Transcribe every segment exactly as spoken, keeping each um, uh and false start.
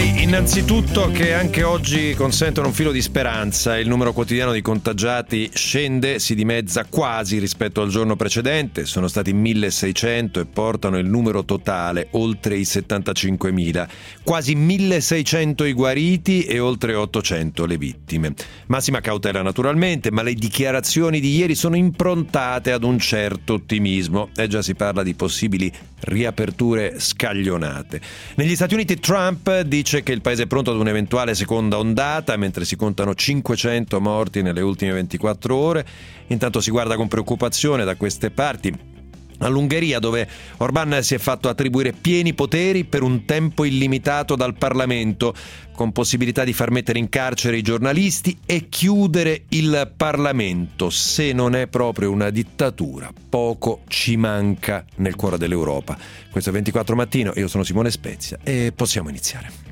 numeri innanzitutto che anche oggi consentono un filo di speranza. Il numero quotidiano di contagiati scende, si dimezza quasi rispetto al giorno precedente, sono stati milleseicento e portano il numero totale oltre i settantacinquemila, quasi milleseicento i guariti e oltre ottocento le vittime. Massima cautela naturalmente, ma le dichiarazioni di ieri sono improntate ad un certo ottimismo e già si parla di possibili riaperture scaglionate. Negli Stati Uniti Trump dice che il paese è pronto ad un'eventuale seconda ondata, mentre si contano cinquecento morti nelle ultime ventiquattro ore. Intanto si guarda con preoccupazione da queste parti all'Ungheria, dove Orbán si è fatto attribuire pieni poteri per un tempo illimitato dal Parlamento, con possibilità di far mettere in carcere i giornalisti e chiudere il Parlamento. Se non è proprio una dittatura, poco ci manca nel cuore dell'Europa. Questo è ventiquattro Mattino, io sono Simone Spezia e possiamo iniziare.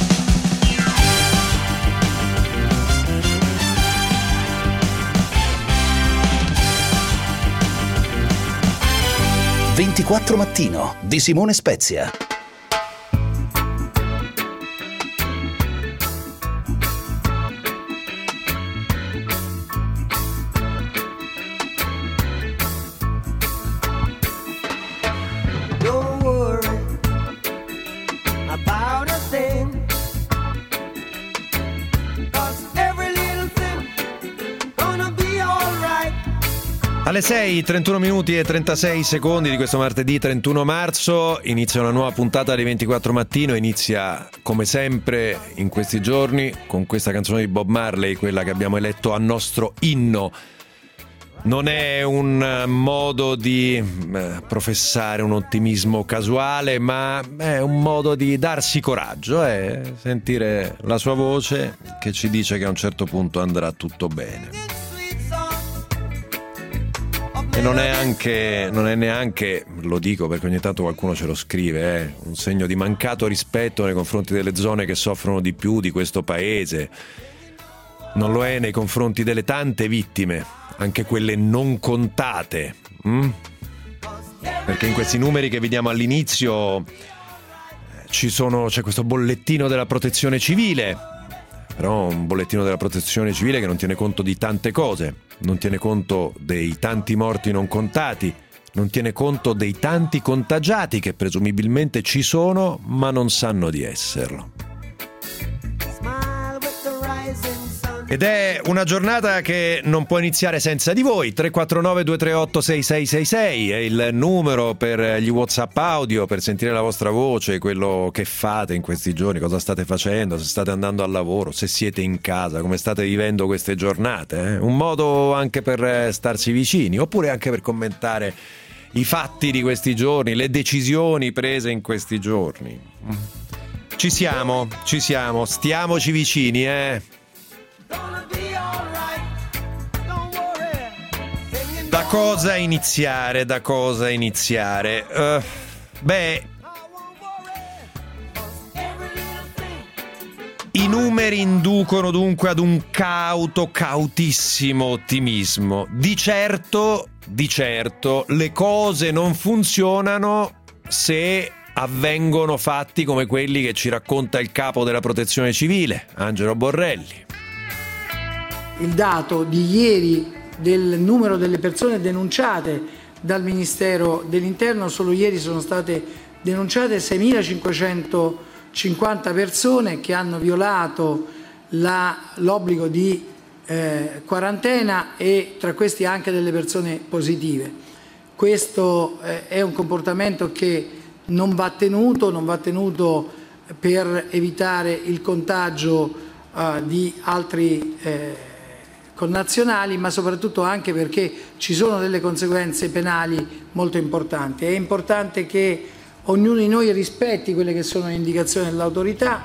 ventiquattro Mattino di Simone Spezia. Alle sei, trentuno minuti e trentasei secondi di questo martedì trentuno marzo inizia una nuova puntata di ventiquattro Mattino. Inizia come sempre in questi giorni con questa canzone di Bob Marley, quella che abbiamo eletto a nostro inno. Non è un modo di eh, professare un ottimismo casuale, ma è un modo di darsi coraggio, eh? Sentire la sua voce che ci dice che a un certo punto andrà tutto bene. E non è anche, non è neanche, lo dico perché ogni tanto qualcuno ce lo scrive, eh, un segno di mancato rispetto nei confronti delle zone che soffrono di più di questo paese. Non lo è nei confronti delle tante vittime, anche quelle non contate. Hm? Perché in questi numeri che vediamo all'inizio ci sono, c'è questo bollettino della Protezione Civile, però un bollettino della Protezione Civile che non tiene conto di tante cose. Non tiene conto dei tanti morti non contati, non tiene conto dei tanti contagiati che presumibilmente ci sono ma non sanno di esserlo. Ed è una giornata che non può iniziare senza di voi. Tre quattro nove due tre otto sei sei sei sei è il numero per gli WhatsApp audio, per sentire la vostra voce, quello che fate in questi giorni, cosa state facendo, se state andando al lavoro, se siete in casa, come state vivendo queste giornate. Eh? Un modo anche per starsi vicini, oppure anche per commentare i fatti di questi giorni, le decisioni prese in questi giorni. Ci siamo, ci siamo, stiamoci vicini, eh? Da cosa iniziare? Da cosa iniziare? Uh, beh, i numeri inducono dunque ad un cauto, cautissimo ottimismo. Di certo, di certo, le cose non funzionano se avvengono fatti come quelli che ci racconta il capo della Protezione Civile, Angelo Borrelli. Il dato di ieri del numero delle persone denunciate dal Ministero dell'Interno, solo ieri sono state denunciate seimilacinquecentocinquanta persone che hanno violato la, l'obbligo di eh, quarantena, e tra questi anche delle persone positive. Questo eh, è un comportamento che non va tenuto, non va tenuto per evitare il contagio eh, di altri eh, connazionali, ma soprattutto anche perché ci sono delle conseguenze penali molto importanti. È importante che ognuno di noi rispetti quelle che sono le indicazioni dell'autorità.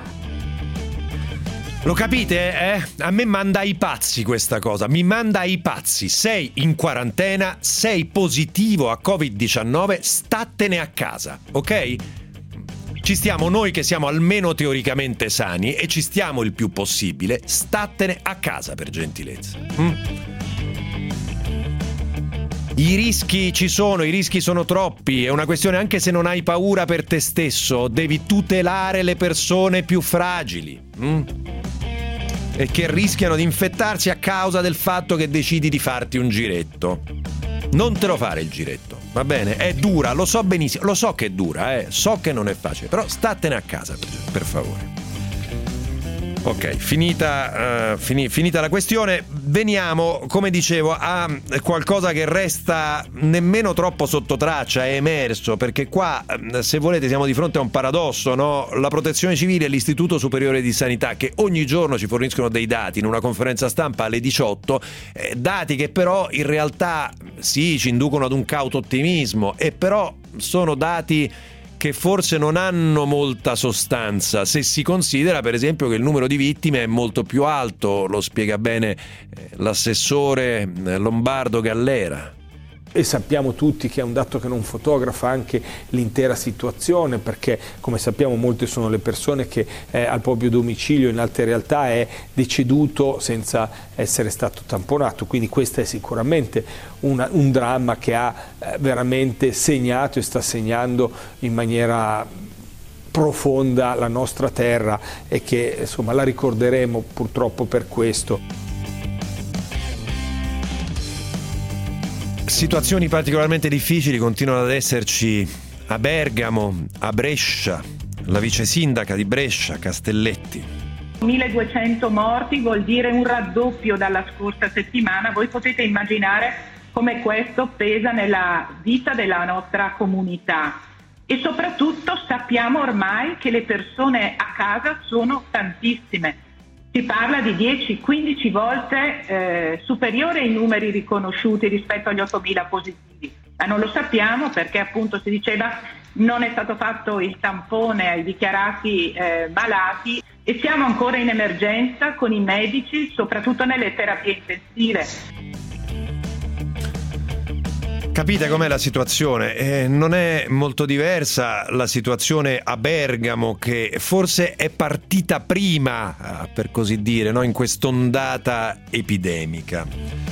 Lo capite, eh? A me manda ai pazzi questa cosa, mi manda ai pazzi. Sei in quarantena, sei positivo a covid diciannove, statene a casa, ok? Ci stiamo noi che siamo almeno teoricamente sani e ci stiamo il più possibile, statene a casa per gentilezza. Mm? I rischi ci sono, i rischi sono troppi, è una questione, anche se non hai paura per te stesso, devi tutelare le persone più fragili hm? e che rischiano di infettarsi a causa del fatto che decidi di farti un giretto. Non te lo fare il giretto, va bene? È dura, lo so benissimo, lo so che è dura, eh? So che non è facile, però statene a casa, per, per favore. Ok, finita, uh, fini, finita la questione, veniamo, come dicevo, a qualcosa che resta nemmeno troppo sotto traccia, è emerso, perché qua, se volete, siamo di fronte a un paradosso, no? La Protezione Civile e l'Istituto Superiore di Sanità, che ogni giorno ci forniscono dei dati in una conferenza stampa alle diciotto, eh, dati che però in realtà sì, ci inducono ad un cauto ottimismo, e però sono dati che forse non hanno molta sostanza, se si considera per esempio che il numero di vittime è molto più alto, lo spiega bene l'assessore Lombardo Gallera. E sappiamo tutti che è un dato che non fotografa anche l'intera situazione, perché come sappiamo molte sono le persone che eh, al proprio domicilio in altre realtà è deceduto senza essere stato tamponato, quindi questo è sicuramente una, un dramma che ha eh, veramente segnato e sta segnando in maniera profonda la nostra terra, e che insomma la ricorderemo purtroppo per questo. Situazioni particolarmente difficili continuano ad esserci a Bergamo, a Brescia. La vice sindaca di Brescia, Castelletti. milleduecento morti vuol dire un raddoppio dalla scorsa settimana. Voi potete immaginare come questo pesa nella vita della nostra comunità. E soprattutto sappiamo ormai che le persone a casa sono tantissime. Si parla di dieci quindici volte eh, superiore ai numeri riconosciuti rispetto agli ottomila positivi, ma non lo sappiamo perché appunto si diceva non è stato fatto il tampone ai dichiarati eh, malati, e siamo ancora in emergenza con i medici, soprattutto nelle terapie intensive. Capite com'è la situazione? Eh, non è molto diversa la situazione a Bergamo, che forse è partita prima, per così dire, no? In quest'ondata epidemica.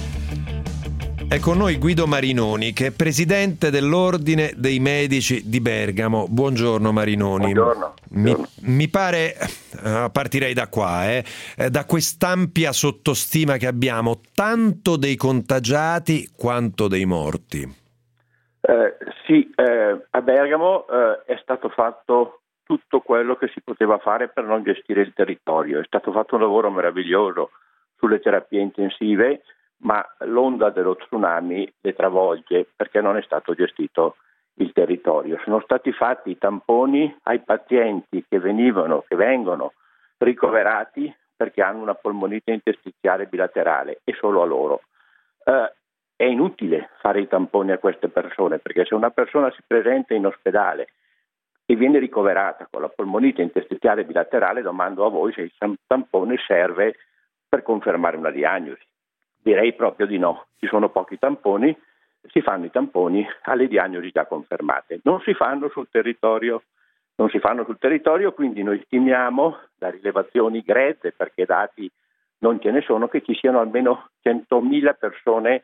È con noi Guido Marinoni, che è presidente dell'Ordine dei Medici di Bergamo. Buongiorno Marinoni. Buongiorno. Mi, mi pare, uh, partirei da qua, eh, da quest'ampia sottostima che abbiamo, tanto dei contagiati quanto dei morti. Eh, sì, eh, a Bergamo eh, è stato fatto tutto quello che si poteva fare per non gestire il territorio. È stato fatto un lavoro meraviglioso sulle terapie intensive, ma l'onda dello tsunami le travolge perché non è stato gestito il territorio. Sono stati fatti i tamponi ai pazienti che venivano, che vengono ricoverati perché hanno una polmonite interstiziale bilaterale, e solo a loro. Eh, è inutile fare i tamponi a queste persone, perché se una persona si presenta in ospedale e viene ricoverata con la polmonite interstiziale bilaterale, domando a voi se il tampone serve per confermare una diagnosi. Direi proprio di no. Ci sono pochi tamponi, si fanno i tamponi alle diagnosi già confermate. Non si fanno sul territorio, non si fanno sul territorio, quindi noi stimiamo, da rilevazioni grezze, perché dati non ce ne sono, che ci siano almeno centomila persone,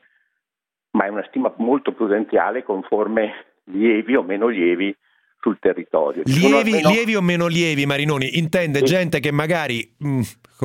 ma è una stima molto prudenziale, con forme lievi o meno lievi sul territorio. Lievi, almeno... lievi o meno lievi, Marinoni? Intende sì. Gente che magari mh,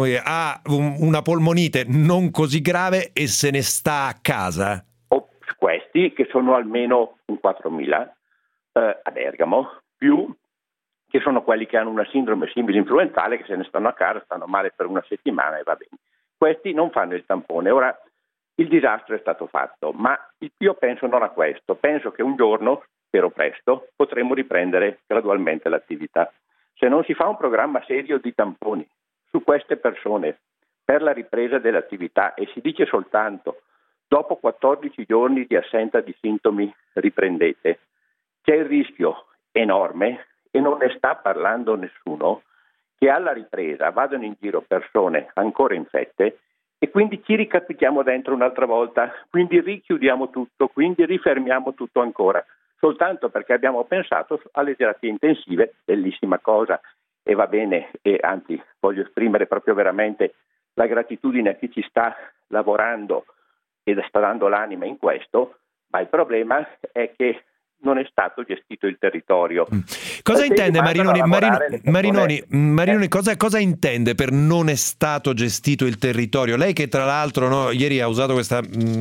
ha un, una polmonite non così grave e se ne sta a casa? O questi, che sono almeno un quattromila eh, a Bergamo, più che sono quelli che hanno una sindrome simile influenzale, che se ne stanno a casa, stanno male per una settimana e va bene. Questi non fanno il tampone. Ora, il disastro è stato fatto, ma io penso non a questo. Penso che un giorno, spero presto, potremo riprendere gradualmente l'attività. Se non si fa un programma serio di tamponi su queste persone per la ripresa dell'attività, e si dice soltanto dopo quattordici giorni di assenza di sintomi riprendete, c'è il rischio enorme, e non ne sta parlando nessuno, che alla ripresa vadano in giro persone ancora infette e quindi ci ricapitiamo dentro un'altra volta, quindi richiudiamo tutto, quindi rifermiamo tutto ancora, soltanto perché abbiamo pensato alle terapie intensive, bellissima cosa, e va bene, e anzi voglio esprimere proprio veramente la gratitudine a chi ci sta lavorando e sta dando l'anima in questo, ma il problema è che non è stato gestito il territorio. Cosa intende Marinoni? Marino, Marinoni, Marinoni eh. cosa, cosa intende per non è stato gestito il territorio? Lei che tra l'altro no, ieri ha usato questa,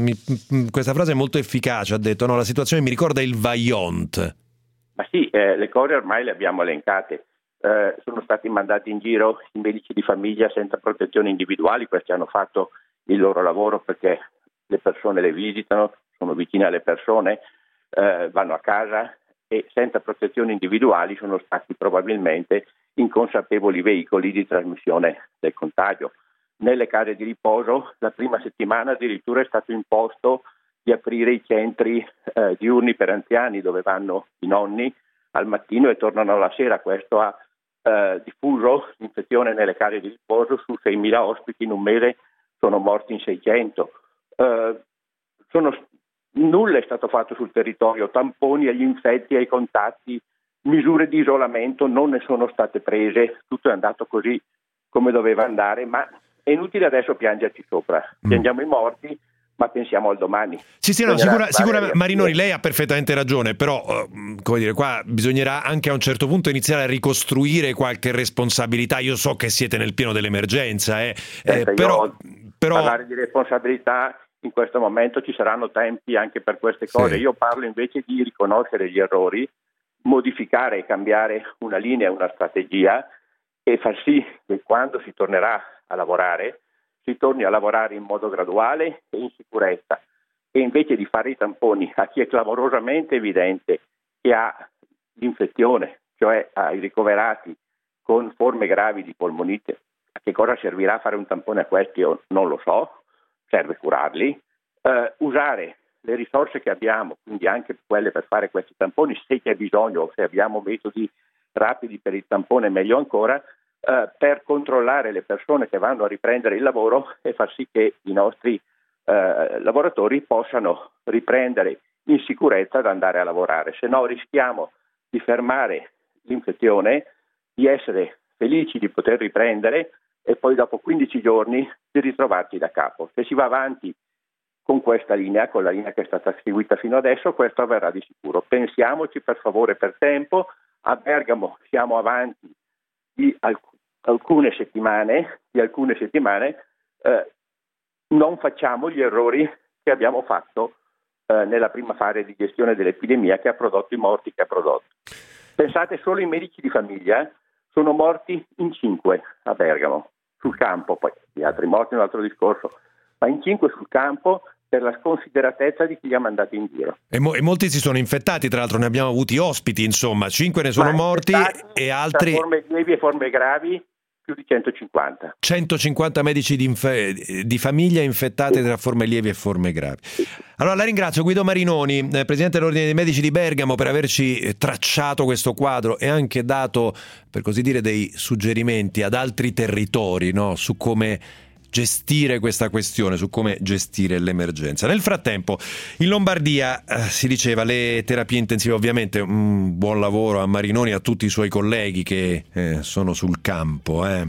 mh, questa frase molto efficace, ha detto no, la situazione mi ricorda il Vajont. Ma sì, eh, le cose ormai le abbiamo elencate. Eh, sono stati mandati in giro i medici di famiglia senza protezioni individuali, questi hanno fatto il loro lavoro perché le persone le visitano, sono vicine alle persone, Eh, vanno a casa e senza protezioni individuali sono stati probabilmente inconsapevoli veicoli di trasmissione del contagio. Nelle case di riposo la prima settimana addirittura è stato imposto di aprire i centri eh, diurni per anziani dove vanno i nonni al mattino e tornano alla sera. Questo ha eh, diffuso l'infezione nelle case di riposo. Su seimila ospiti in un mese sono morti in seicento. Eh, sono Nulla è stato fatto sul territorio, tamponi agli infetti, ai contatti, misure di isolamento non ne sono state prese, tutto è andato così come doveva andare, ma è inutile adesso piangerci sopra. Piangiamo i morti, ma pensiamo al domani. Sì, sì, no, sicura, sicura Marinoni, lei ha perfettamente ragione, però come dire, qua bisognerà anche a un certo punto iniziare a ricostruire qualche responsabilità. Io so che siete nel pieno dell'emergenza, eh, eh, però, però parlare di responsabilità in questo momento ci saranno tempi anche per queste cose. Sì. Io parlo invece di riconoscere gli errori, modificare e cambiare una linea, una strategia e far sì che quando si tornerà a lavorare si torni a lavorare in modo graduale e in sicurezza, e invece di fare i tamponi a chi è clamorosamente evidente che ha l'infezione, cioè ai ricoverati con forme gravi di polmonite, a che cosa servirà fare un tampone a questi? Io non lo so. Serve curarli, eh, usare le risorse che abbiamo, quindi anche quelle per fare questi tamponi, se c'è bisogno o se abbiamo metodi rapidi per il tampone meglio ancora, eh, per controllare le persone che vanno a riprendere il lavoro e far sì che i nostri eh, lavoratori possano riprendere in sicurezza ad andare a lavorare. Se no rischiamo di fermare l'infezione, di essere felici di poter riprendere e poi dopo quindici giorni di ritrovarci da capo. Se si va avanti con questa linea, con la linea che è stata seguita fino adesso, questo avverrà di sicuro. Pensiamoci per favore per tempo. A Bergamo siamo avanti di alc- alcune settimane, di alcune settimane, eh, non facciamo gli errori che abbiamo fatto eh, nella prima fase di gestione dell'epidemia, che ha prodotto i morti che ha prodotto. Pensate, solo i medici di famiglia sono morti in cinque a Bergamo, sul campo, poi gli altri morti è un altro discorso, ma in cinque sul campo per la sconsideratezza di chi li ha mandati in giro. E, mo- e molti si sono infettati, tra l'altro ne abbiamo avuti ospiti, insomma, cinque ne sono ma morti e altri... Forme lievi e forme gravi più di centocinquanta. centocinquanta medici di, inf- di famiglia infettati tra forme lievi e forme gravi. Allora la ringrazio Guido Marinoni, eh, Presidente dell'Ordine dei Medici di Bergamo, per averci tracciato questo quadro e anche dato, per così dire, dei suggerimenti ad altri territori, no? Su come gestire questa questione, su come gestire l'emergenza. Nel frattempo in Lombardia eh, si diceva le terapie intensive, ovviamente un buon lavoro a Marinoni e a tutti i suoi colleghi che eh, sono sul campo, eh.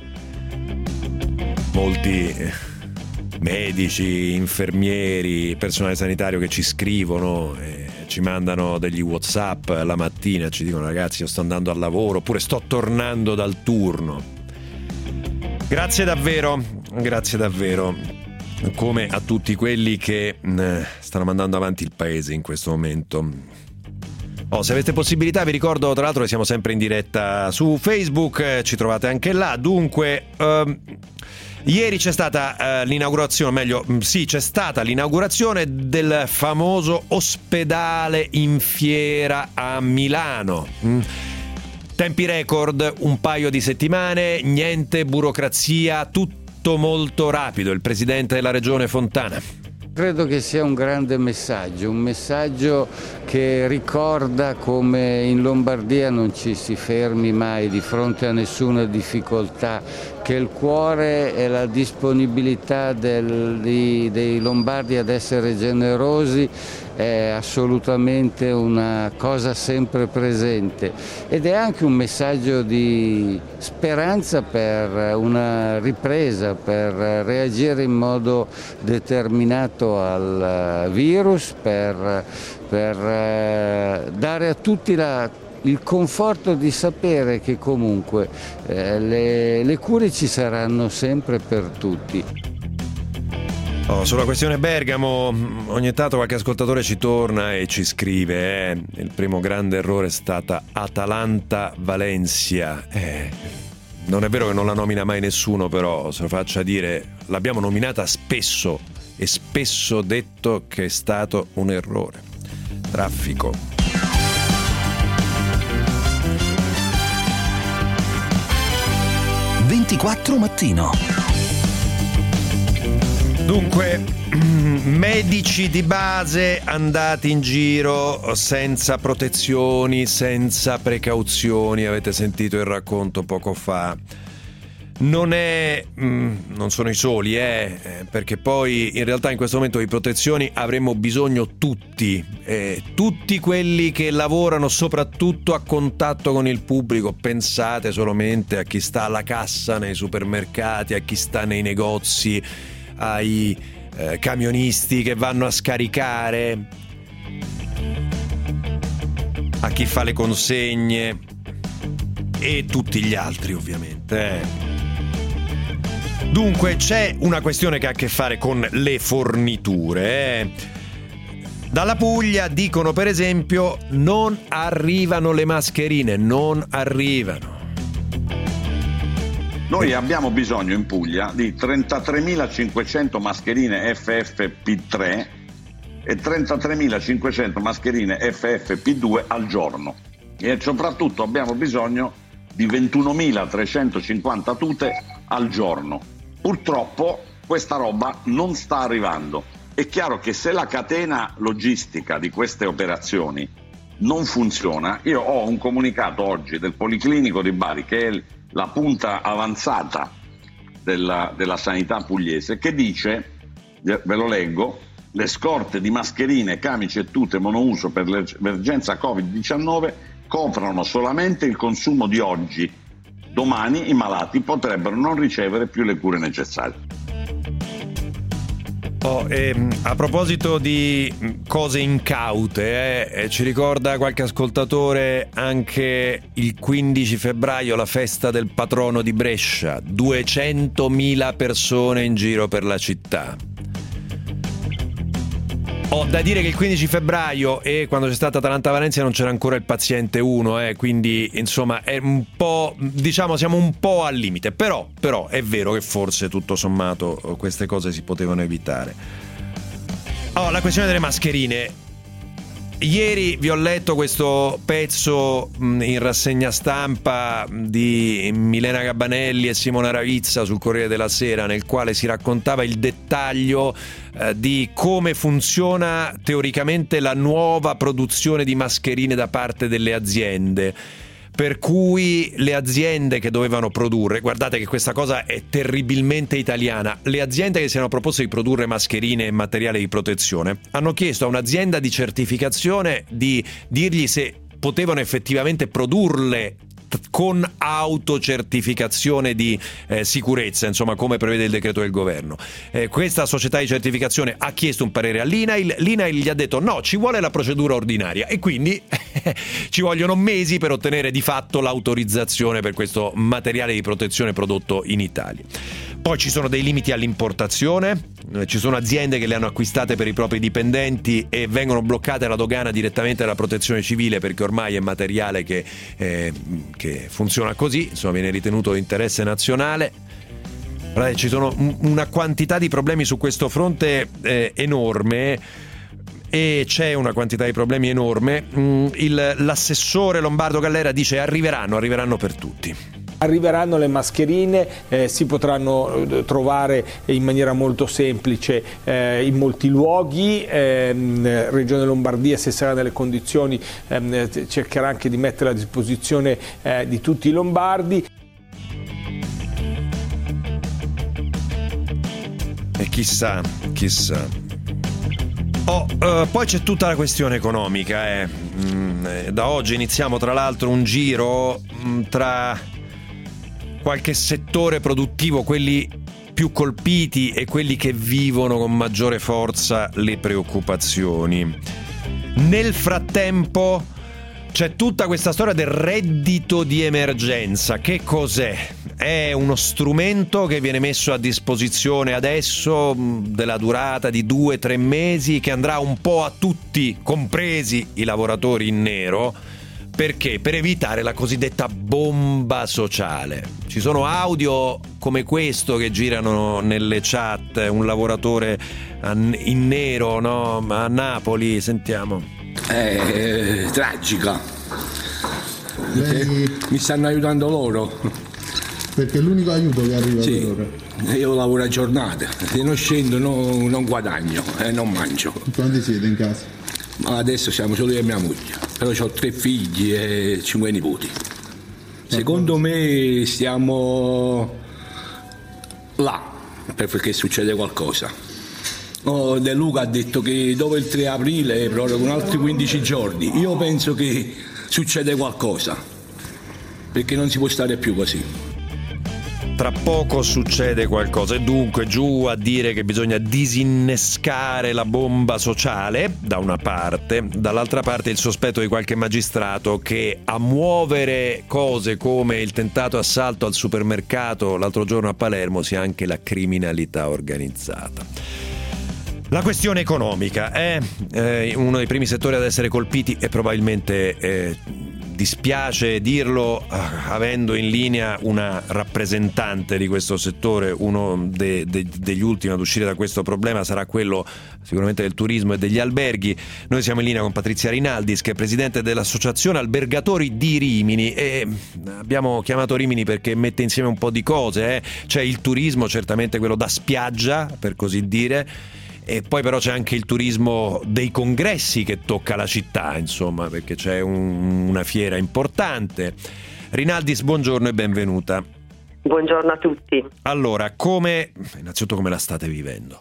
molti eh, medici, infermieri, personale sanitario che ci scrivono, eh, ci mandano degli WhatsApp la mattina, ci dicono ragazzi io sto andando al lavoro oppure sto tornando dal turno. Grazie davvero, grazie davvero, come a tutti quelli che eh, stanno mandando avanti il paese in questo momento. Oh, se avete possibilità vi ricordo tra l'altro che siamo sempre in diretta su Facebook, eh, ci trovate anche là, dunque ehm, ieri c'è stata eh, l'inaugurazione, meglio sì c'è stata l'inaugurazione del famoso ospedale in fiera a Milano. Mm. Tempi record, un paio di settimane, niente burocrazia, tutto molto rapido. Il presidente della regione Fontana. Credo che sia un grande messaggio, un messaggio che ricorda come in Lombardia non ci si fermi mai di fronte a nessuna difficoltà, che il cuore e la disponibilità del, di, dei lombardi ad essere generosi è assolutamente una cosa sempre presente ed è anche un messaggio di speranza per una ripresa, per reagire in modo determinato al virus, per, per dare a tutti la il conforto di sapere che comunque eh, le, le cure ci saranno sempre per tutti. Oh, sulla questione Bergamo, ogni tanto qualche ascoltatore ci torna e ci scrive eh, il primo grande errore è stata Atalanta-Valencia. Eh, non è vero che non la nomina mai nessuno, però se lo faccia dire, l'abbiamo nominata spesso e spesso detto che è stato un errore. Traffico. ventiquattro mattino. Dunque, medici di base andati in giro senza protezioni, senza precauzioni, avete sentito il racconto poco fa. Non è, mh, non sono i soli, eh, perché poi in realtà in questo momento di protezioni avremmo bisogno tutti, eh, tutti quelli che lavorano soprattutto a contatto con il pubblico. Pensate solamente a chi sta alla cassa nei supermercati, a chi sta nei negozi, ai eh, camionisti che vanno a scaricare, a chi fa le consegne e tutti gli altri ovviamente. Eh. Dunque c'è una questione che ha a che fare con le forniture. Eh. Dalla Puglia dicono per esempio non arrivano le mascherine, non arrivano. Noi abbiamo bisogno in Puglia di trentatremilacinquecento mascherine F F P tre e trentatremilacinquecento mascherine F F P due al giorno e soprattutto abbiamo bisogno di ventunomilatrecentocinquanta tute al giorno. Purtroppo questa roba non sta arrivando. È chiaro che se la catena logistica di queste operazioni non funziona, io ho un comunicato oggi del Policlinico di Bari, che è la punta avanzata della, della sanità pugliese, che dice, ve lo leggo, le scorte di mascherine, camici e tute monouso per l'emergenza covid diciannove coprono solamente il consumo di oggi. Domani i malati potrebbero non ricevere più le cure necessarie. Oh, ehm, a proposito di cose incaute, eh, ci ricorda qualche ascoltatore anche il quindici febbraio, la festa del patrono di Brescia, duecentomila persone in giro per la città. Ho da dire che il quindici febbraio e quando c'è stata Atalanta-Valencia non c'era ancora il paziente uno, eh, quindi insomma è un po', diciamo siamo un po' al limite, però, però è vero che forse tutto sommato queste cose si potevano evitare. Oh, la questione delle mascherine. Ieri vi ho letto questo pezzo in rassegna stampa di Milena Gabanelli e Simona Ravizza sul Corriere della Sera, nel quale si raccontava il dettaglio eh, di come funziona teoricamente la nuova produzione di mascherine da parte delle aziende. Per cui le aziende che dovevano produrre, guardate che questa cosa è terribilmente italiana, le aziende che si erano proposte di produrre mascherine e materiale di protezione hanno chiesto a un'azienda di certificazione di dirgli se potevano effettivamente produrle con autocertificazione di eh, sicurezza, insomma come prevede il decreto del governo. Eh, questa società di certificazione ha chiesto un parere all'I N A I L, l'I N A I L gli ha detto no, ci vuole la procedura ordinaria e quindi ci vogliono mesi per ottenere di fatto l'autorizzazione per questo materiale di protezione prodotto in Italia. Poi ci sono dei limiti all'importazione, ci sono aziende che le hanno acquistate per i propri dipendenti e vengono bloccate alla dogana direttamente dalla protezione civile perché ormai è materiale che, eh, che funziona così, insomma viene ritenuto di interesse nazionale. Ci sono una quantità di problemi su questo fronte eh, enorme e c'è una quantità di problemi enorme. Il, l'assessore Lombardo Gallera dice arriveranno, arriveranno per tutti. Arriveranno le mascherine, eh, si potranno trovare in maniera molto semplice eh, in molti luoghi, eh, Regione Lombardia se sarà nelle condizioni eh, cercherà anche di mettere a disposizione eh, di tutti i lombardi. E chissà, chissà. Oh, uh, poi c'è tutta la questione economica. Eh. Mm, eh, da oggi iniziamo tra l'altro un giro mm, tra qualche settore produttivo, quelli più colpiti e quelli che vivono con maggiore forza le preoccupazioni. Nel frattempo c'è tutta questa storia del reddito di emergenza. Che cos'è? È uno strumento che viene messo a disposizione adesso della durata di due tre mesi, che andrà un po' a tutti, compresi i lavoratori in nero. Perché? Per evitare la cosiddetta bomba sociale. Ci sono audio come questo che girano nelle chat, un lavoratore in nero, no? A Napoli, sentiamo. È tragica. Lei... Mi stanno aiutando loro. Perché è l'unico aiuto che arriva sì. per ora. Io lavoro a giornata, se non scendo no, non guadagno e eh, non mangio. Quanti siete in casa? Ma adesso siamo solo io e mia moglie, però ho tre figli e cinque nipoti. Secondo me stiamo là perché succede qualcosa. Oh, De Luca ha detto che dopo il tre aprile proroga altri quindici giorni. Io penso che succede qualcosa, perché non si può stare più così. Tra poco succede qualcosa e dunque giù a dire che bisogna disinnescare la bomba sociale da una parte, dall'altra parte il sospetto di qualche magistrato che a muovere cose come il tentato assalto al supermercato l'altro giorno a Palermo sia anche la criminalità organizzata. La questione economica è eh, uno dei primi settori ad essere colpiti e probabilmente eh, dispiace dirlo, avendo in linea una rappresentante di questo settore. Uno de, de, degli ultimi ad uscire da questo problema sarà quello sicuramente del turismo e degli alberghi. Noi siamo in linea con Patrizia Rinaldis, che è presidente dell'Associazione Albergatori di Rimini, e abbiamo chiamato Rimini perché mette insieme un po' di cose. Eh. C'è il turismo, certamente quello da spiaggia, per così dire, e poi però c'è anche il turismo dei congressi che tocca la città, insomma, perché c'è un, una fiera importante. Rinaldis, buongiorno e benvenuta. Buongiorno a tutti. Allora, come, innanzitutto come la state vivendo?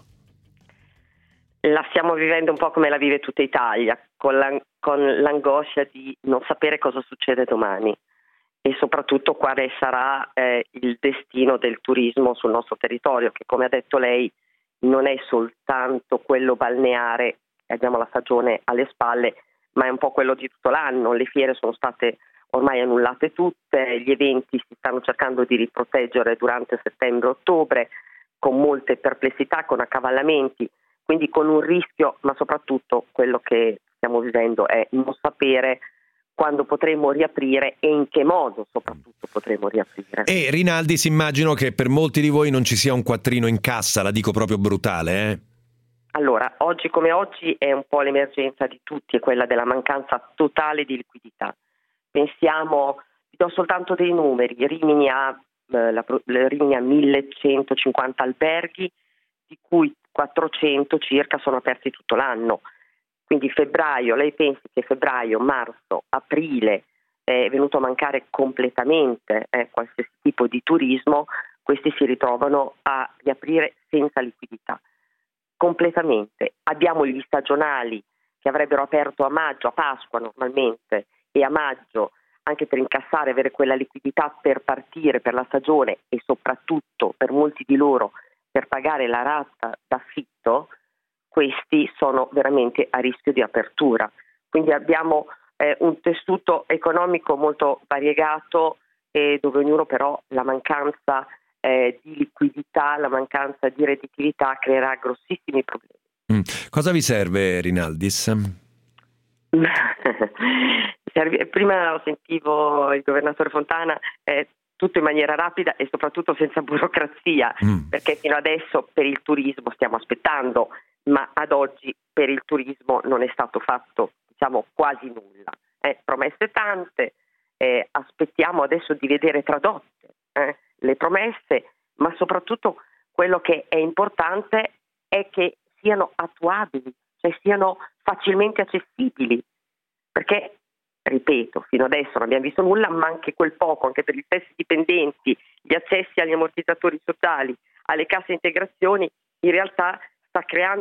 La stiamo vivendo un po' come la vive tutta Italia, con, la, con l'angoscia di non sapere cosa succede domani e soprattutto quale sarà eh, il destino del turismo sul nostro territorio, che, come ha detto lei, non è soltanto quello balneare, abbiamo la stagione alle spalle, ma è un po' quello di tutto l'anno. Le fiere sono state ormai annullate tutte, gli eventi si stanno cercando di riproteggere durante settembre-ottobre, con molte perplessità, con accavallamenti, quindi con un rischio, ma soprattutto quello che stiamo vivendo è non sapere quando potremo riaprire e in che modo soprattutto potremo riaprire. E Rinaldis, immagino che per molti di voi non ci sia un quattrino in cassa, la dico proprio brutale, eh? Allora, oggi come oggi è un po' l'emergenza di tutti, è quella della mancanza totale di liquidità. Pensiamo, vi do soltanto dei numeri, Rimini ha, eh, la, Rimini ha millecentocinquanta alberghi, di cui quattrocento circa sono aperti tutto l'anno. Quindi febbraio, lei pensi che febbraio, marzo, aprile è venuto a mancare completamente eh, qualsiasi tipo di turismo, questi si ritrovano a riaprire senza liquidità, completamente. Abbiamo gli stagionali che avrebbero aperto a maggio, a Pasqua normalmente, e a maggio anche per incassare, avere quella liquidità per partire per la stagione e soprattutto per molti di loro per pagare la rata d'affitto. Questi sono veramente a rischio di apertura. Quindi abbiamo eh, un tessuto economico molto variegato e dove ognuno però la mancanza eh, di liquidità, la mancanza di redditività creerà grossissimi problemi. Mm. Cosa vi serve, Rinaldis? Prima sentivo il governatore Fontana, eh, tutto in maniera rapida e soprattutto senza burocrazia, mm. perché fino adesso per il turismo stiamo aspettando, ma ad oggi per il turismo non è stato fatto, diciamo, quasi nulla. Eh, promesse tante, eh, aspettiamo adesso di vedere tradotte eh, le promesse, ma soprattutto quello che è importante è che siano attuabili, cioè siano facilmente accessibili, perché, ripeto, fino adesso non abbiamo visto nulla, ma anche quel poco, anche per gli stessi dipendenti, gli accessi agli ammortizzatori sociali, alle casse integrazioni, in realtà sta creando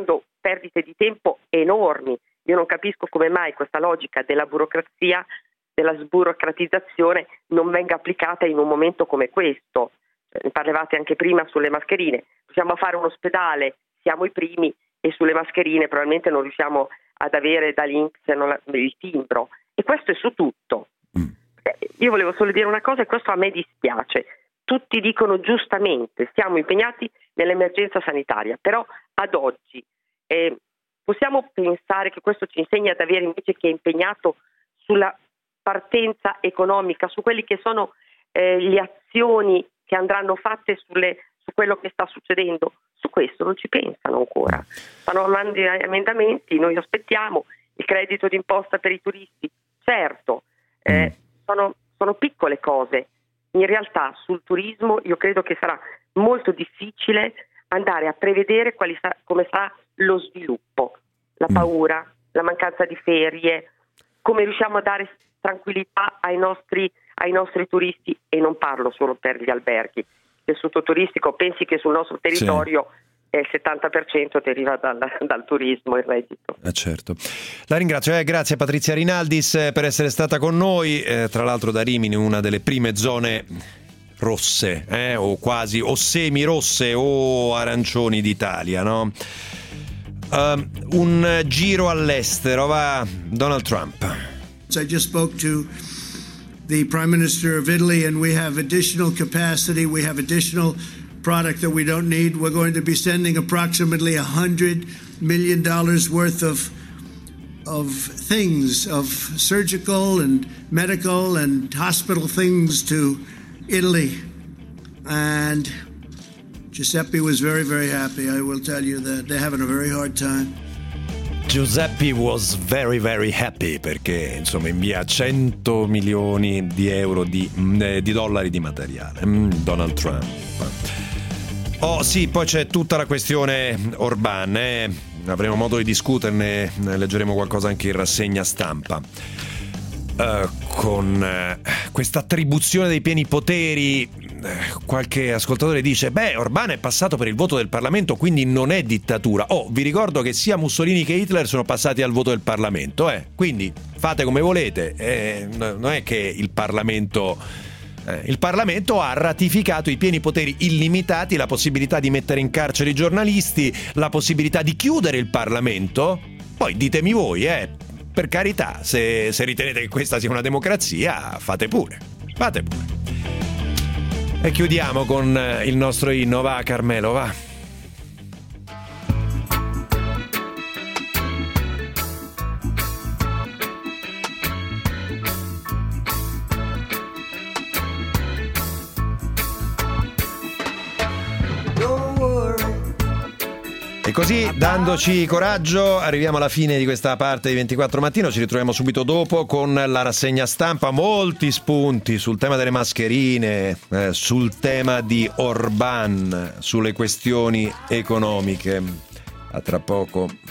perdite di tempo enormi. Io non capisco come mai questa logica della burocrazia, della sburocratizzazione non venga applicata in un momento come questo. Ne parlavate anche prima sulle mascherine. Riusciamo a fare un ospedale, siamo i primi, e sulle mascherine probabilmente non riusciamo ad avere dall'I N P S il timbro. E questo è su tutto. Io volevo solo dire una cosa, e questo a me dispiace. Tutti dicono giustamente, siamo impegnati nell'emergenza sanitaria, però ad oggi eh, possiamo pensare che questo ci insegna ad avere invece che impegnato sulla partenza economica, su quelli che sono eh, le azioni che andranno fatte sulle, su quello che sta succedendo. Su questo non ci pensano ancora. Stanno mandando emendamenti, noi aspettiamo il credito d'imposta per i turisti. Certo, eh, sono, sono piccole cose. In realtà sul turismo io credo che sarà molto difficile andare a prevedere quali sa- come sarà lo sviluppo, la paura, la mancanza di ferie, come riusciamo a dare tranquillità ai nostri, ai nostri turisti, e non parlo solo per gli alberghi. Il tessuto turistico, pensi che sul nostro territorio sì. il settanta per cento deriva dal, dal turismo, il reddito. Eh certo. La ringrazio, eh, grazie Patrizia Rinaldis eh, per essere stata con noi, eh, tra l'altro da Rimini, una delle prime zone rosse, eh, o quasi, o semi-rosse o arancioni d'Italia, no? Uh, un giro all'estero, va Donald Trump. I just spoke to the Prime Minister of Italy, and we have additional capacity, we have additional product that we don't need. We're going to be sending approximately one hundred million dollars worth of of things, of surgical and medical and hospital things to Italy. And Giuseppe was very, very happy. I will tell you that they're having a very hard time. Giuseppe was very very happy perché insomma invia cento milioni di euro di, eh, di dollari di materiale. Mm, Donald Trump. Oh sì, poi c'è tutta la questione Orban, eh. Avremo modo di discuterne, ne leggeremo qualcosa anche in rassegna stampa. Uh, con uh, questa attribuzione dei pieni poteri, uh, qualche ascoltatore dice beh, Orban è passato per il voto del Parlamento, quindi non è dittatura. Oh, vi ricordo che sia Mussolini che Hitler sono passati al voto del Parlamento, eh? Quindi fate come volete, eh, non è che il Parlamento eh, il Parlamento ha ratificato i pieni poteri illimitati, la possibilità di mettere in carcere i giornalisti, la possibilità di chiudere il Parlamento. Poi ditemi voi, eh per carità, se, se ritenete che questa sia una democrazia, fate pure, fate pure. E chiudiamo con il nostro inno, va Carmelo, va. E così, dandoci coraggio, arriviamo alla fine di questa parte di ventiquattro Mattino. Ci ritroviamo subito dopo con la rassegna stampa. Molti spunti sul tema delle mascherine, eh, sul tema di Orban, sulle questioni economiche. A tra poco.